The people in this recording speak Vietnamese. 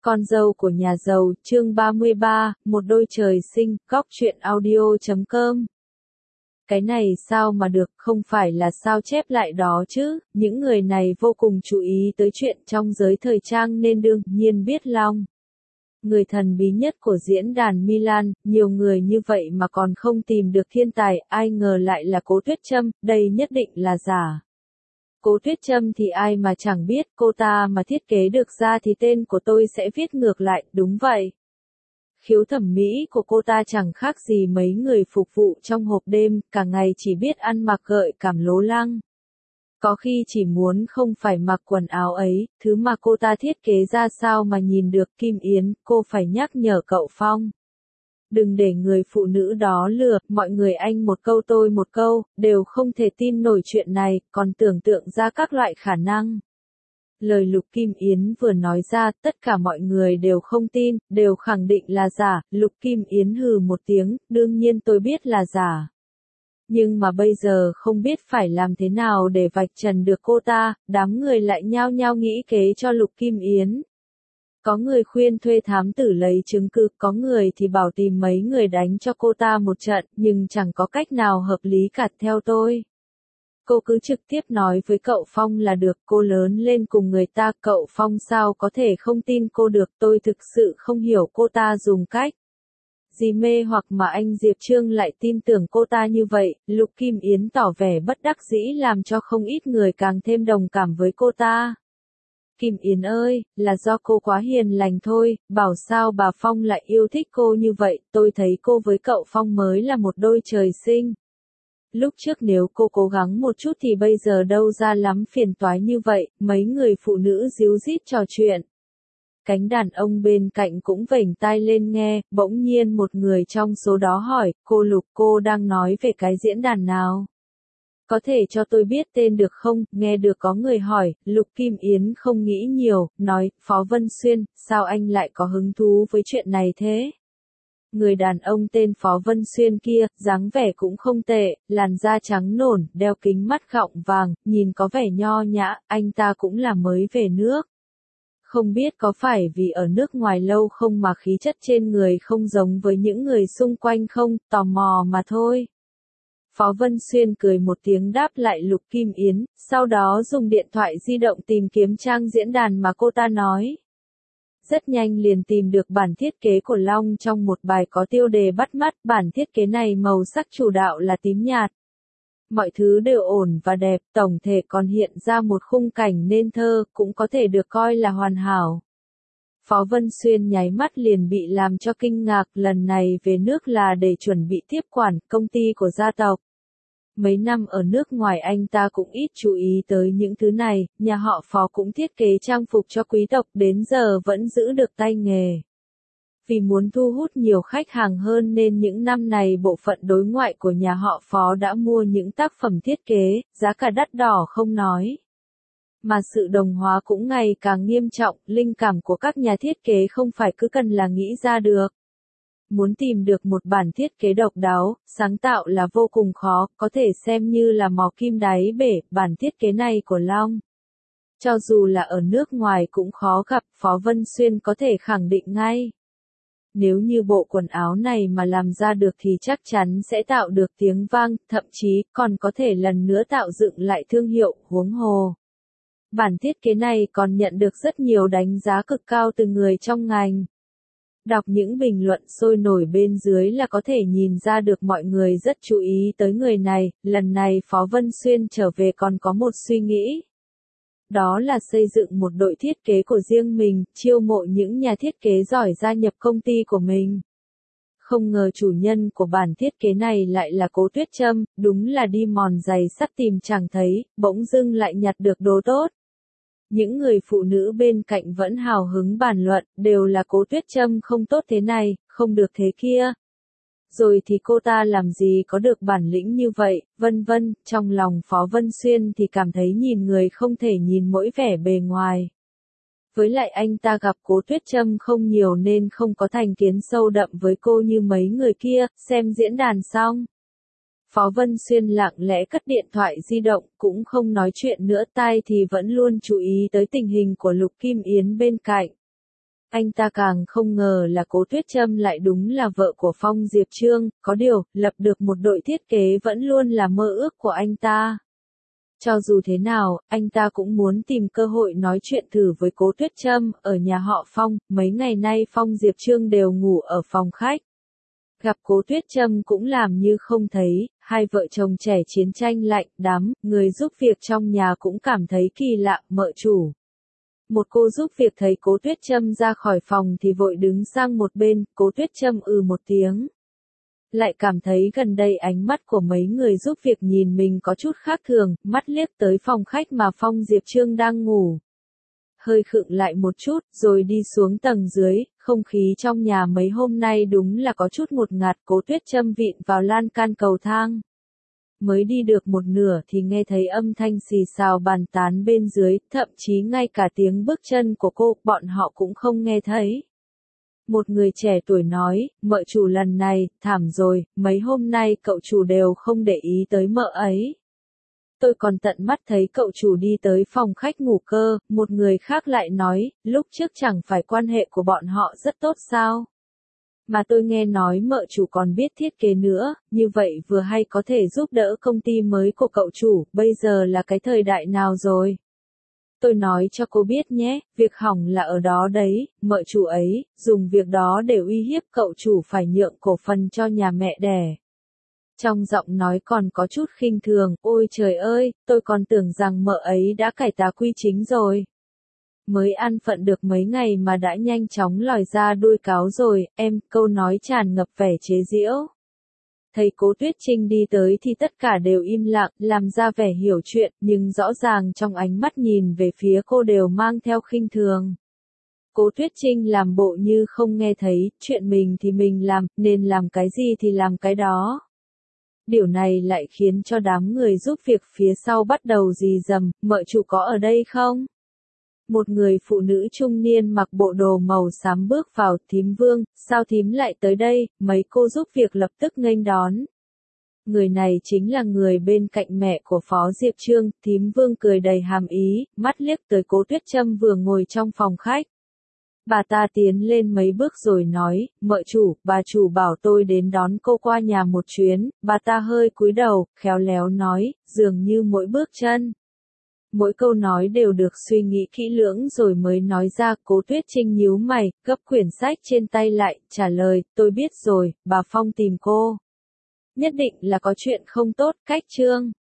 Con dâu của nhà giàu, chương 33, một đôi trời sinh, góc truyện audio.com. Cái này sao mà được, không phải là sao chép lại đó chứ, những người này vô cùng chú ý tới chuyện trong giới thời trang nên đương nhiên biết Long. Người thần bí nhất của diễn đàn Milan, nhiều người như vậy mà còn không tìm được thiên tài, ai ngờ lại là Cố Tuyết Trâm, đây nhất định là giả. Cố Tuyết Trâm thì ai mà chẳng biết, cô ta mà thiết kế được ra thì tên của tôi sẽ viết ngược lại, đúng vậy. Khiếu thẩm mỹ của cô ta chẳng khác gì mấy người phục vụ trong hộp đêm, cả ngày chỉ biết ăn mặc gợi cảm lố lăng. Có khi chỉ muốn không phải mặc quần áo ấy, thứ mà cô ta thiết kế ra sao mà nhìn được. Kim Yến, cô phải nhắc nhở cậu Phong. Đừng để người phụ nữ đó lừa, mọi người anh một câu tôi một câu, đều không thể tin nổi chuyện này, còn tưởng tượng ra các loại khả năng. Lời Lục Kim Yến vừa nói ra, tất cả mọi người đều không tin, đều khẳng định là giả. Lục Kim Yến hừ một tiếng, đương nhiên tôi biết là giả. Nhưng mà bây giờ không biết phải làm thế nào để vạch trần được cô ta, đám người lại nhao nhao nghĩ kế cho Lục Kim Yến. Có người khuyên thuê thám tử lấy chứng cứ, có người thì bảo tìm mấy người đánh cho cô ta một trận, nhưng chẳng có cách nào hợp lý cả theo tôi. Cô cứ trực tiếp nói với cậu Phong là được, cô lớn lên cùng người ta, cậu Phong sao có thể không tin cô được, tôi thực sự không hiểu cô ta dùng cách gì mê hoặc mà anh Diệp Trương lại tin tưởng cô ta như vậy. Lục Kim Yến tỏ vẻ bất đắc dĩ làm cho không ít người càng thêm đồng cảm với cô ta. Kim Yến ơi, là do cô quá hiền lành thôi, bảo sao bà Phong lại yêu thích cô như vậy, tôi thấy cô với cậu Phong mới là một đôi trời sinh. Lúc trước nếu cô cố gắng một chút thì bây giờ đâu ra lắm phiền toái như vậy, mấy người phụ nữ díu dít trò chuyện. Cánh đàn ông bên cạnh cũng vểnh tai lên nghe, bỗng nhiên một người trong số đó hỏi, cô Lục, cô đang nói về cái diễn đàn nào? Có thể cho tôi biết tên được không? Nghe được có người hỏi, Lục Kim Yến không nghĩ nhiều, nói, Phó Vân Xuyên, sao anh lại có hứng thú với chuyện này thế? Người đàn ông tên Phó Vân Xuyên kia, dáng vẻ cũng không tệ, làn da trắng nổn, đeo kính mắt gọng vàng, nhìn có vẻ nho nhã, anh ta cũng là mới về nước. Không biết có phải vì ở nước ngoài lâu không mà khí chất trên người không giống với những người xung quanh không, tò mò mà thôi. Phó Vân Xuyên cười một tiếng đáp lại Lục Kim Yến, sau đó dùng điện thoại di động tìm kiếm trang diễn đàn mà cô ta nói. Rất nhanh liền tìm được bản thiết kế của Long trong một bài có tiêu đề bắt mắt, bản thiết kế này màu sắc chủ đạo là tím nhạt. Mọi thứ đều ổn và đẹp, tổng thể còn hiện ra một khung cảnh nên thơ, cũng có thể được coi là hoàn hảo. Phó Vân Xuyên nháy mắt liền bị làm cho kinh ngạc, lần này về nước là để chuẩn bị tiếp quản công ty của gia tộc. Mấy năm ở nước ngoài anh ta cũng ít chú ý tới những thứ này, nhà họ Phó cũng thiết kế trang phục cho quý tộc đến giờ vẫn giữ được tay nghề. Vì muốn thu hút nhiều khách hàng hơn nên những năm này bộ phận đối ngoại của nhà họ Phó đã mua những tác phẩm thiết kế, giá cả đắt đỏ không nói. Mà sự đồng hóa cũng ngày càng nghiêm trọng, linh cảm của các nhà thiết kế không phải cứ cần là nghĩ ra được. Muốn tìm được một bản thiết kế độc đáo, sáng tạo là vô cùng khó, có thể xem như là mò kim đáy bể, bản thiết kế này của Long. Cho dù là ở nước ngoài cũng khó gặp, Phó Vân Xuyên có thể khẳng định ngay. Nếu như bộ quần áo này mà làm ra được thì chắc chắn sẽ tạo được tiếng vang, thậm chí còn có thể lần nữa tạo dựng lại thương hiệu, huống hồ. Bản thiết kế này còn nhận được rất nhiều đánh giá cực cao từ người trong ngành. Đọc những bình luận sôi nổi bên dưới là có thể nhìn ra được mọi người rất chú ý tới người này, lần này Phó Vân Xuyên trở về còn có một suy nghĩ. Đó là xây dựng một đội thiết kế của riêng mình, chiêu mộ những nhà thiết kế giỏi gia nhập công ty của mình. Không ngờ chủ nhân của bản thiết kế này lại là Cố Tuyết Trâm, đúng là đi mòn giày sắt tìm chẳng thấy, bỗng dưng lại nhặt được đồ tốt. Những người phụ nữ bên cạnh vẫn hào hứng bàn luận, đều là Cố Tuyết Trâm không tốt thế này, không được thế kia. Rồi thì cô ta làm gì có được bản lĩnh như vậy, vân vân, trong lòng Phó Vân Xuyên thì cảm thấy nhìn người không thể nhìn mỗi vẻ bề ngoài. Với lại anh ta gặp Cố Tuyết Trâm không nhiều nên không có thành kiến sâu đậm với cô như mấy người kia, xem diễn đàn xong. Phó Vân Xuyên lặng lẽ cất điện thoại di động, cũng không nói chuyện nữa, tai thì vẫn luôn chú ý tới tình hình của Lục Kim Yến bên cạnh. Anh ta càng không ngờ là Cố Tuyết Trâm lại đúng là vợ của Phong Diệp Trương, có điều, lập được một đội thiết kế vẫn luôn là mơ ước của anh ta. Cho dù thế nào, anh ta cũng muốn tìm cơ hội nói chuyện thử với Cố Tuyết Trâm, ở nhà họ Phong, mấy ngày nay Phong Diệp Trương đều ngủ ở phòng khách. Gặp Cố Tuyết Trâm cũng làm như không thấy, hai vợ chồng trẻ chiến tranh lạnh đám, người giúp việc trong nhà cũng cảm thấy kỳ lạ, mợ chủ. Một cô giúp việc thấy Cố Tuyết Trâm ra khỏi phòng thì vội đứng sang một bên, Cố Tuyết Trâm một tiếng. Lại cảm thấy gần đây ánh mắt của mấy người giúp việc nhìn mình có chút khác thường, mắt liếc tới phòng khách mà Phong Diệp Trương đang ngủ. Hơi khựng lại một chút, rồi đi xuống tầng dưới, không khí trong nhà mấy hôm nay đúng là có chút ngột ngạt. Cố Tuyết Trâm vịn vào lan can cầu thang. Mới đi được một nửa thì nghe thấy âm thanh xì xào bàn tán bên dưới, thậm chí ngay cả tiếng bước chân của cô, bọn họ cũng không nghe thấy. Một người trẻ tuổi nói, mợ chủ lần này, thảm rồi, mấy hôm nay cậu chủ đều không để ý tới mợ ấy. Tôi còn tận mắt thấy cậu chủ đi tới phòng khách ngủ cơ, một người khác lại nói, lúc trước chẳng phải quan hệ của bọn họ rất tốt sao? Mà tôi nghe nói mợ chủ còn biết thiết kế nữa, như vậy vừa hay có thể giúp đỡ công ty mới của cậu chủ, bây giờ là cái thời đại nào rồi? Tôi nói cho cô biết nhé, việc hỏng là ở đó đấy, mợ chủ ấy, dùng việc đó để uy hiếp cậu chủ phải nhượng cổ phần cho nhà mẹ đẻ. Trong giọng nói còn có chút khinh thường, ôi trời ơi, tôi còn tưởng rằng mợ ấy đã cải tà quy chính rồi. Mới ăn phận được mấy ngày mà đã nhanh chóng lòi ra đuôi cáo rồi, em, câu nói tràn ngập vẻ chế giễu. Thấy Cố Tuyết Trinh đi tới thì tất cả đều im lặng, làm ra vẻ hiểu chuyện, nhưng rõ ràng trong ánh mắt nhìn về phía cô đều mang theo khinh thường. Cố Tuyết Trinh làm bộ như không nghe thấy, chuyện mình thì mình làm, nên làm cái gì thì làm cái đó. Điều này lại khiến cho đám người giúp việc phía sau bắt đầu rì rầm, mợ chủ có ở đây không? Một người phụ nữ trung niên mặc bộ đồ màu xám bước vào, thím Vương, sao thím lại tới đây, mấy cô giúp việc lập tức nghênh đón. Người này chính là người bên cạnh mẹ của Phó Diệp Trương, thím Vương cười đầy hàm ý, mắt liếc tới Cố Tuyết Trâm vừa ngồi trong phòng khách. Bà ta tiến lên mấy bước rồi nói, mợ chủ, bà chủ bảo tôi đến đón cô qua nhà một chuyến, bà ta hơi cúi đầu, khéo léo nói, dường như mỗi bước chân. Mỗi câu nói đều được suy nghĩ kỹ lưỡng rồi mới nói ra. Cố Tuyết Trinh nhíu mày, gấp quyển sách trên tay lại, trả lời, tôi biết rồi, bà Phong tìm cô. Nhất định là có chuyện không tốt, cách Trương.